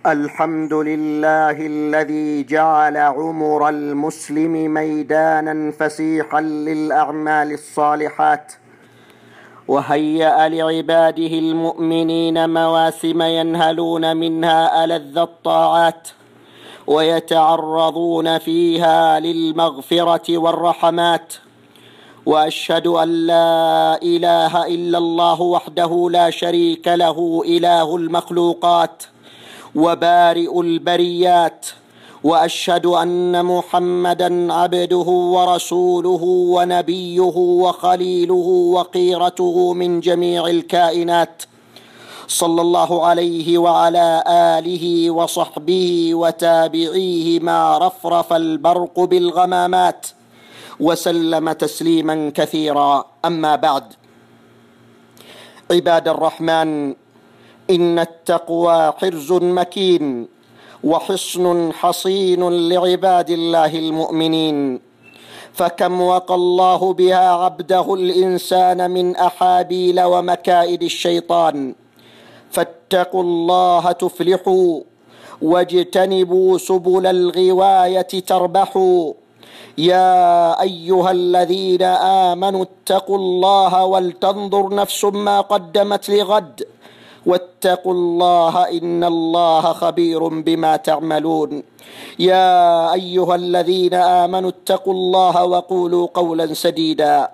الحمد لله الذي جعل عمر المسلم ميدانا فسيحا للأعمال الصالحات، وهيأ لعباده المؤمنين مواسم ينهلون منها ألذ الطاعات ويتعرضون فيها للمغفرة والرحمات. وأشهد أن لا إله إلا الله وحده لا شريك له، إله المخلوقات وبارئ البريات، وأشهد أن محمدًا عبده ورسوله ونبيه وخليله وخيرته من جميع الكائنات، صلى الله عليه وعلى آله وصحبه وتابعيه ما رفرف البرق بالغمامات، وسلم تسليما كثيرا. أما بعد، عباد الرحمن، إن التقوى حرز مكين وحصن حصين لعباد الله المؤمنين، فكم وقى الله بها عبده الإنسان من أحابيل ومكائد الشيطان. فاتقوا الله تفلحوا، واجتنبوا سبل الغواية تربحوا. يا أيها الذين آمنوا اتقوا الله ولتنظر نفس ما قدمت لغد، واتقوا الله إن الله خبير بما تعملون. يا أيها الذين آمنوا اتقوا الله وقولوا قولا سديدا.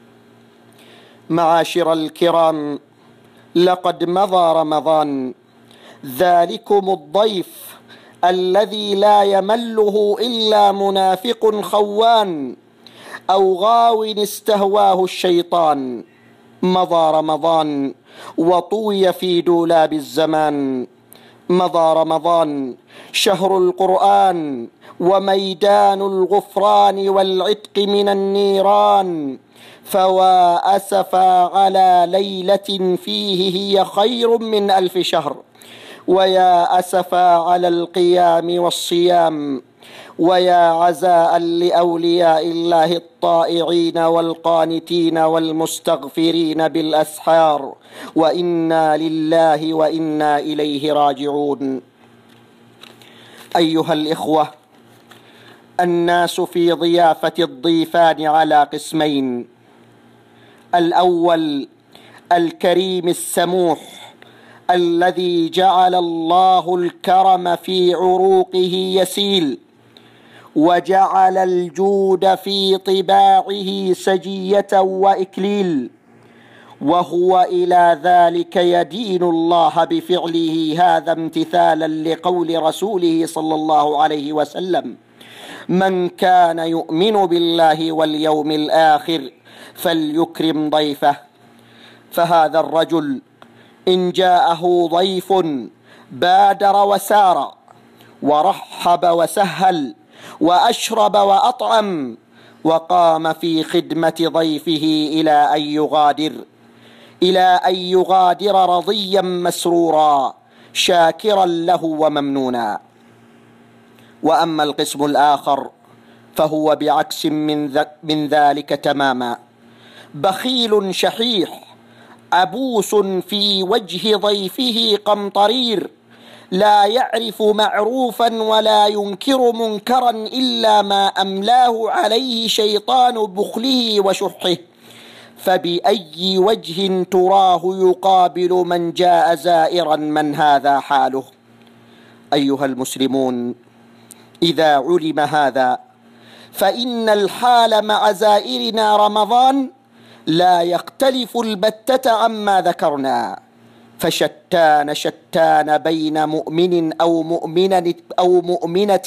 معاشر الكرام، لقد مضى رمضان، ذلكم الضيف الذي لا يمله إلا منافق خوان أو غاو استهواه الشيطان. مضى رمضان وطوي في دولاب الزمان. مضى رمضان شهر القرآن وميدان الغفران والعتق من النيران. فوا أسفا على ليلة فيه هي خير من 1000 شهر، ويا أسفا على القيام والصيام، ويا عزاء لأولياء الله الطائعين والقانتين والمستغفرين بالأسحار، وإنا لله وإنا إليه راجعون. أيها الإخوة، الناس في ضيافة الضيفان على قسمين: الأول الكريم السموح الذي جعل الله الكرم في عروقه يسيل، وجعل الجود في طباعه سجية وإكليل، وهو إلى ذلك يدين الله بفعله هذا امتثالا لقول رسوله صلى الله عليه وسلم: من كان يؤمن بالله واليوم الآخر فليكرم ضيفه. فهذا الرجل إن جاءه ضيف بادر وسار ورحب وسهل وأشرب وأطعم، وقام في خدمة ضيفه إلى أن يغادر رضيا مسرورا شاكرا له وممنونا. وأما القسم الآخر فهو بعكس من ذلك تماما: بخيل شحيح عبوس في وجه ضيفه قمطرير، لا يعرف معروفا ولا ينكر منكرا إلا ما أملاه عليه شيطان بخله وشحه. فبأي وجه تراه يقابل من جاء زائرا من هذا حاله؟ أيها المسلمون، إذا علم هذا فإن الحال مع زائرنا رمضان لا يختلف البتة عما ذكرنا. فشتان بين مؤمن أو مؤمنة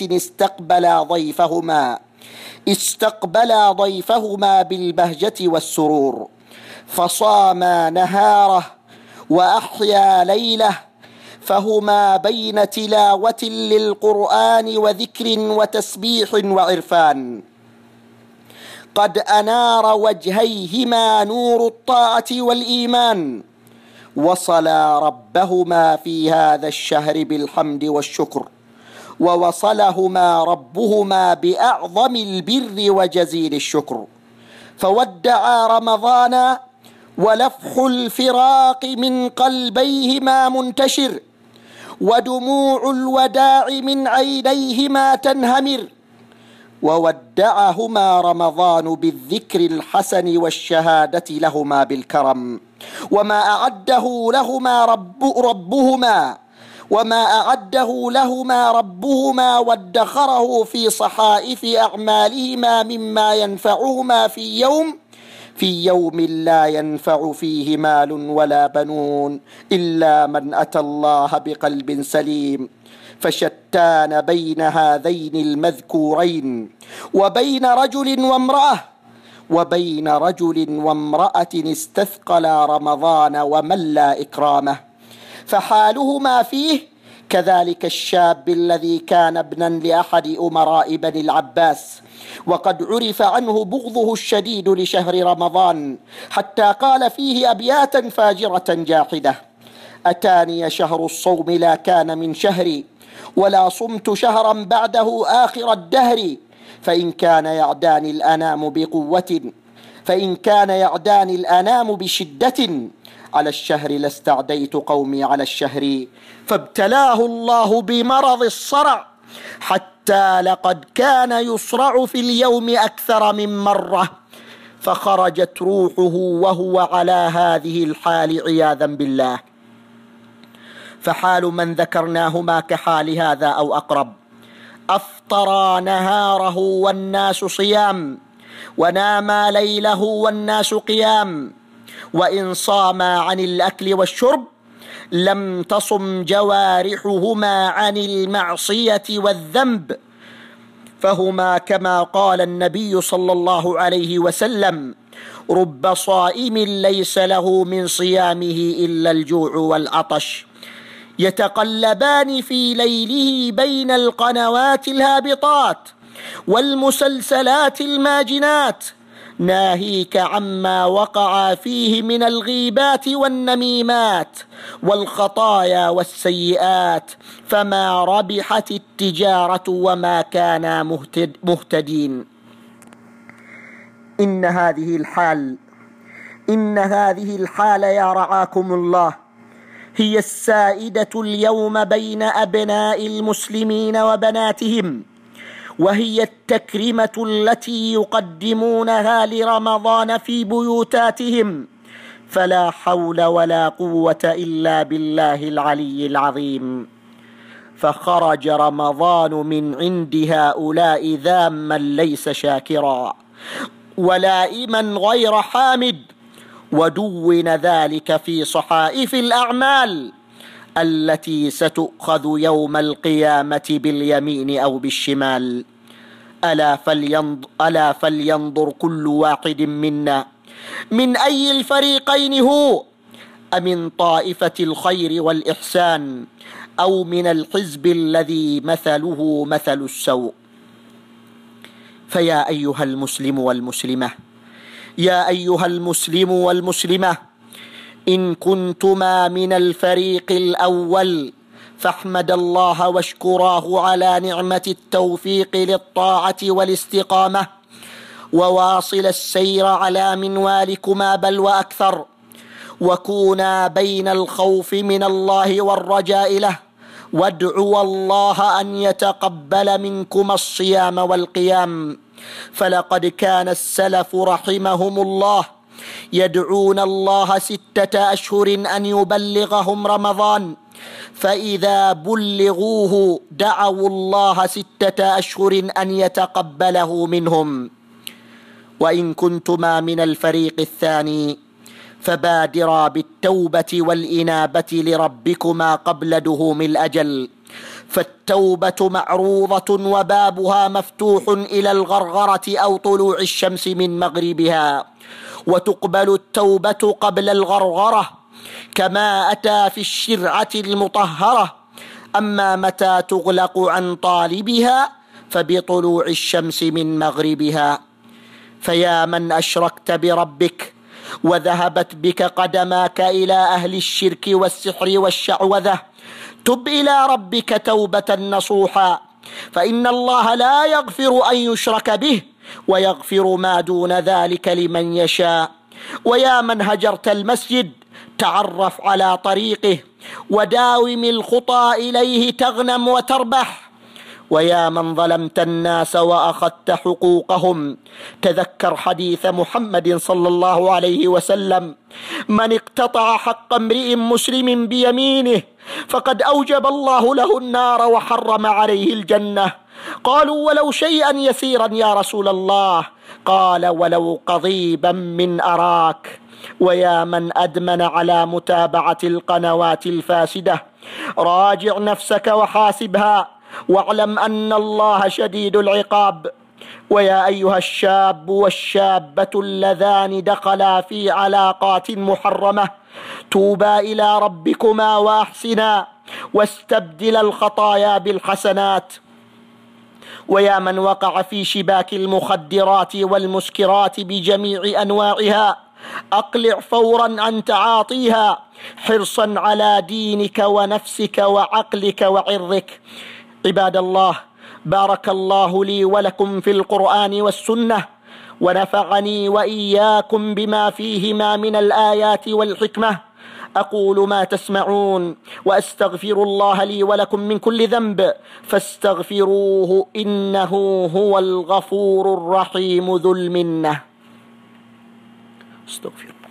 استقبلا ضيفهما بالبهجة والسرور، فصاما نهاره وأحيا ليله، فهما بين تلاوة للقرآن وذكر وتسبيح وعرفان. قد أنار وجهيهما نور الطاعة والإيمان، وصلا ربهما في هذا الشهر بالحمد والشكر، ووصلهما ربهما بأعظم البر وجزيل الشكر. فودعا رمضان ولفح الفراق من قلبيهما منتشر، ودموع الوداع من عينيهما تنهمر، وودعهما رمضان بالذكر الحسن والشهادة لهما بالكرم، وما أعده لهما ربهما وادخره في صحائف أعمالهما مما ينفعهما في يوم لا ينفع فيه مال ولا بنون إلا من أتى الله بقلب سليم. فشتان بين هذين المذكورين وبين رجل وامرأة استثقلا رمضان وملا إكرامه، فحالهما فيه كذلك الشاب الذي كان ابنا لأحد أمراء بني العباس، وقد عرف عنه بغضه الشديد لشهر رمضان، حتى قال فيه أبياتا فاجرة جاحدة: أتاني شهر الصوم لا كان من شهري، ولا صمت شهرا بعده آخر الدهر، فإن كان يعداني الأنام بشدة على الشهر لاستعديت قومي على الشهر. فابتلاه الله بمرض الصرع حتى لقد كان يصرع في اليوم أكثر من مرة، فخرجت روحه وهو على هذه الحال عياذا بالله. فحال من ذكرناهما كحال هذا أو أقرب: أفطر نهاره والناس صيام، ونام ليله والناس قيام، وإن صام عن الأكل والشرب لم تصم جوارحهما عن المعصية والذنب، فهما كما قال النبي صلى الله عليه وسلم: رب صائم ليس له من صيامه إلا الجوع والعطش، يتقلبان في ليله بين القنوات الهابطات والمسلسلات الماجنات، ناهيك عما وقع فيه من الغيبات والنميمات والخطايا والسيئات، فما ربحت التجارة وما كانا مهتدين. إن هذه الحال يا رعاكم الله هي السائدة اليوم بين أبناء المسلمين وبناتهم، وهي التكريمة التي يقدمونها لرمضان في بيوتاتهم، فلا حول ولا قوة إلا بالله العلي العظيم. فخرج رمضان من عند هؤلاء ذاما ليس شاكرا، ولائما غير حامد، ودون ذلك في صحائف الأعمال التي ستؤخذ يوم القيامة باليمين أو بالشمال. ألا فلينظر كل واحد منا من أي الفريقين هو، أمن طائفة الخير والإحسان، أو من الحزب الذي مثله مثل السوء. فيا أيها المسلم والمسلمة، إن كنتما من الفريق الأول فاحمد الله واشكراه على نعمة التوفيق للطاعة والاستقامة، وواصل السير على منوالكما بل وأكثر، وكونا بين الخوف من الله والرجاء له، وادعوا الله أن يتقبل منكما الصيام والقيام. فلقد كان السلف رحمهم الله يدعون الله 6 أشهر أن يبلغهم رمضان، فإذا بلغوه دعوا الله 6 أشهر أن يتقبله منهم. وإن كنتما من الفريق الثاني فبادرا بالتوبة والإنابة لربكما قبل دهوم الأجل، فالتوبة معروضة وبابها مفتوح إلى الغرغرة أو طلوع الشمس من مغربها، وتقبل التوبة قبل الغرغرة كما أتى في الشرعة المطهرة، أما متى تغلق عن طالبها فبطلوع الشمس من مغربها. فيا من أشركت بربك وذهبت بك قدماك إلى أهل الشرك والسحر والشعوذة، تب إلى ربك توبة نصوحا، فإن الله لا يغفر أن يشرك به ويغفر ما دون ذلك لمن يشاء. ويا من هجرت المسجد تعرف على طريقه وداوم الخطى إليه تغنم وتربح. ويا من ظلمت الناس وأخذت حقوقهم، تذكر حديث محمد صلى الله عليه وسلم: من اقتطع حق امرئ مسلم بيمينه فقد أوجب الله له النار وحرم عليه الجنة. قالوا: ولو شيئا يسيرا يا رسول الله؟ قال: ولو قضيبا من أراك. ويا من أدمن على متابعة القنوات الفاسدة، راجع نفسك وحاسبها، واعلم أن الله شديد العقاب. ويا أيها الشاب والشابة اللذان دخلا في علاقات محرمة، توبا إلى ربكما وأحسنا واستبدلا الخطايا بالحسنات. ويا من وقع في شباك المخدرات والمسكرات بجميع أنواعها، أقلع فورا عن تعاطيها حرصا على دينك ونفسك وعقلك وعرضك. عباد الله، بارك الله لي ولكم في القرآن والسنة، ونفعني وإياكم بما فيهما من الآيات والحكمة. أقول ما تسمعون، وأستغفر الله لي ولكم من كل ذنب، فاستغفروه إنه هو الغفور الرحيم ذو المنة. استغفر الله.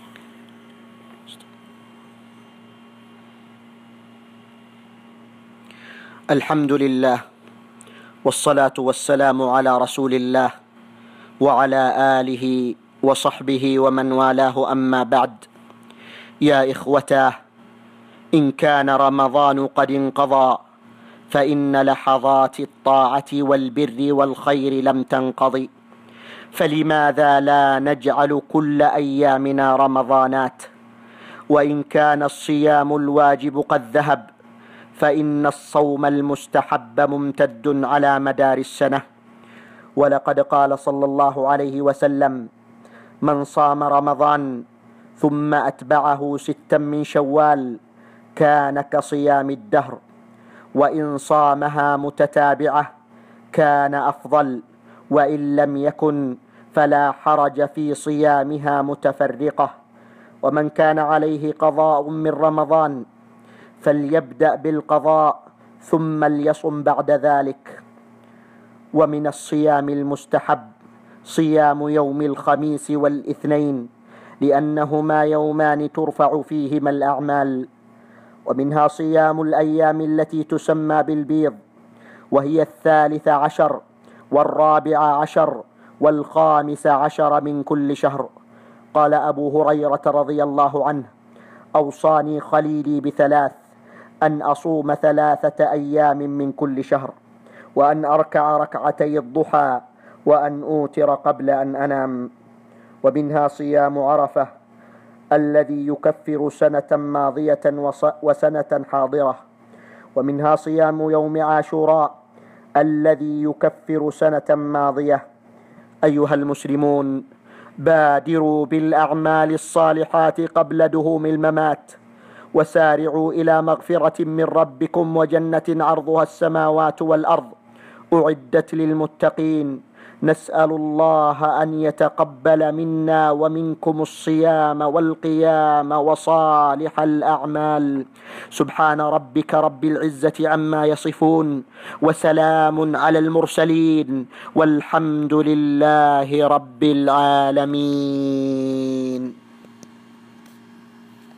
الحمد لله، والصلاة والسلام على رسول الله وعلى آله وصحبه ومن والاه، أما بعد. يا إخوتاه، إن كان رمضان قد انقضى، فإن لحظات الطاعة والبر والخير لم تنقضي، فلماذا لا نجعل كل أيامنا رمضانات؟ وإن كان الصيام الواجب قد ذهب، فإن الصوم المستحب ممتد على مدار السنة. ولقد قال صلى الله عليه وسلم: من صام رمضان ثم أتبعه 6 من شوال كان كصيام الدهر، وإن صامها متتابعة كان أفضل، وإن لم يكن فلا حرج في صيامها متفرقة. ومن كان عليه قضاء من رمضان فليبدأ بالقضاء ثم ليصم بعد ذلك. ومن الصيام المستحب صيام يوم الخميس والاثنين، لأنهما يومان ترفع فيهما الأعمال. ومنها صيام الأيام التي تسمى بالبيض، وهي 13 و14 و15 من كل شهر. قال أبو هريرة رضي الله عنه: أوصاني خليلي ب3: أن أصوم 3 أيام من كل شهر، وأن أركع ركعتي الضحى، وأن أوتر قبل أن أنام. ومنها صيام عرفة الذي يكفر سنة ماضية وسنة حاضرة. ومنها صيام يوم عاشوراء الذي يكفر سنة ماضية. أيها المسلمون، بادروا بالأعمال الصالحات قبل دهوم الممات، وسارعوا إلى مغفرة من ربكم وجنة عرضها السماوات والأرض أعدت للمتقين. نسأل الله أن يتقبل منا ومنكم الصيام والقيام وصالح الأعمال. سبحان ربك رب العزة عما يصفون، وسلام على المرسلين، والحمد لله رب العالمين.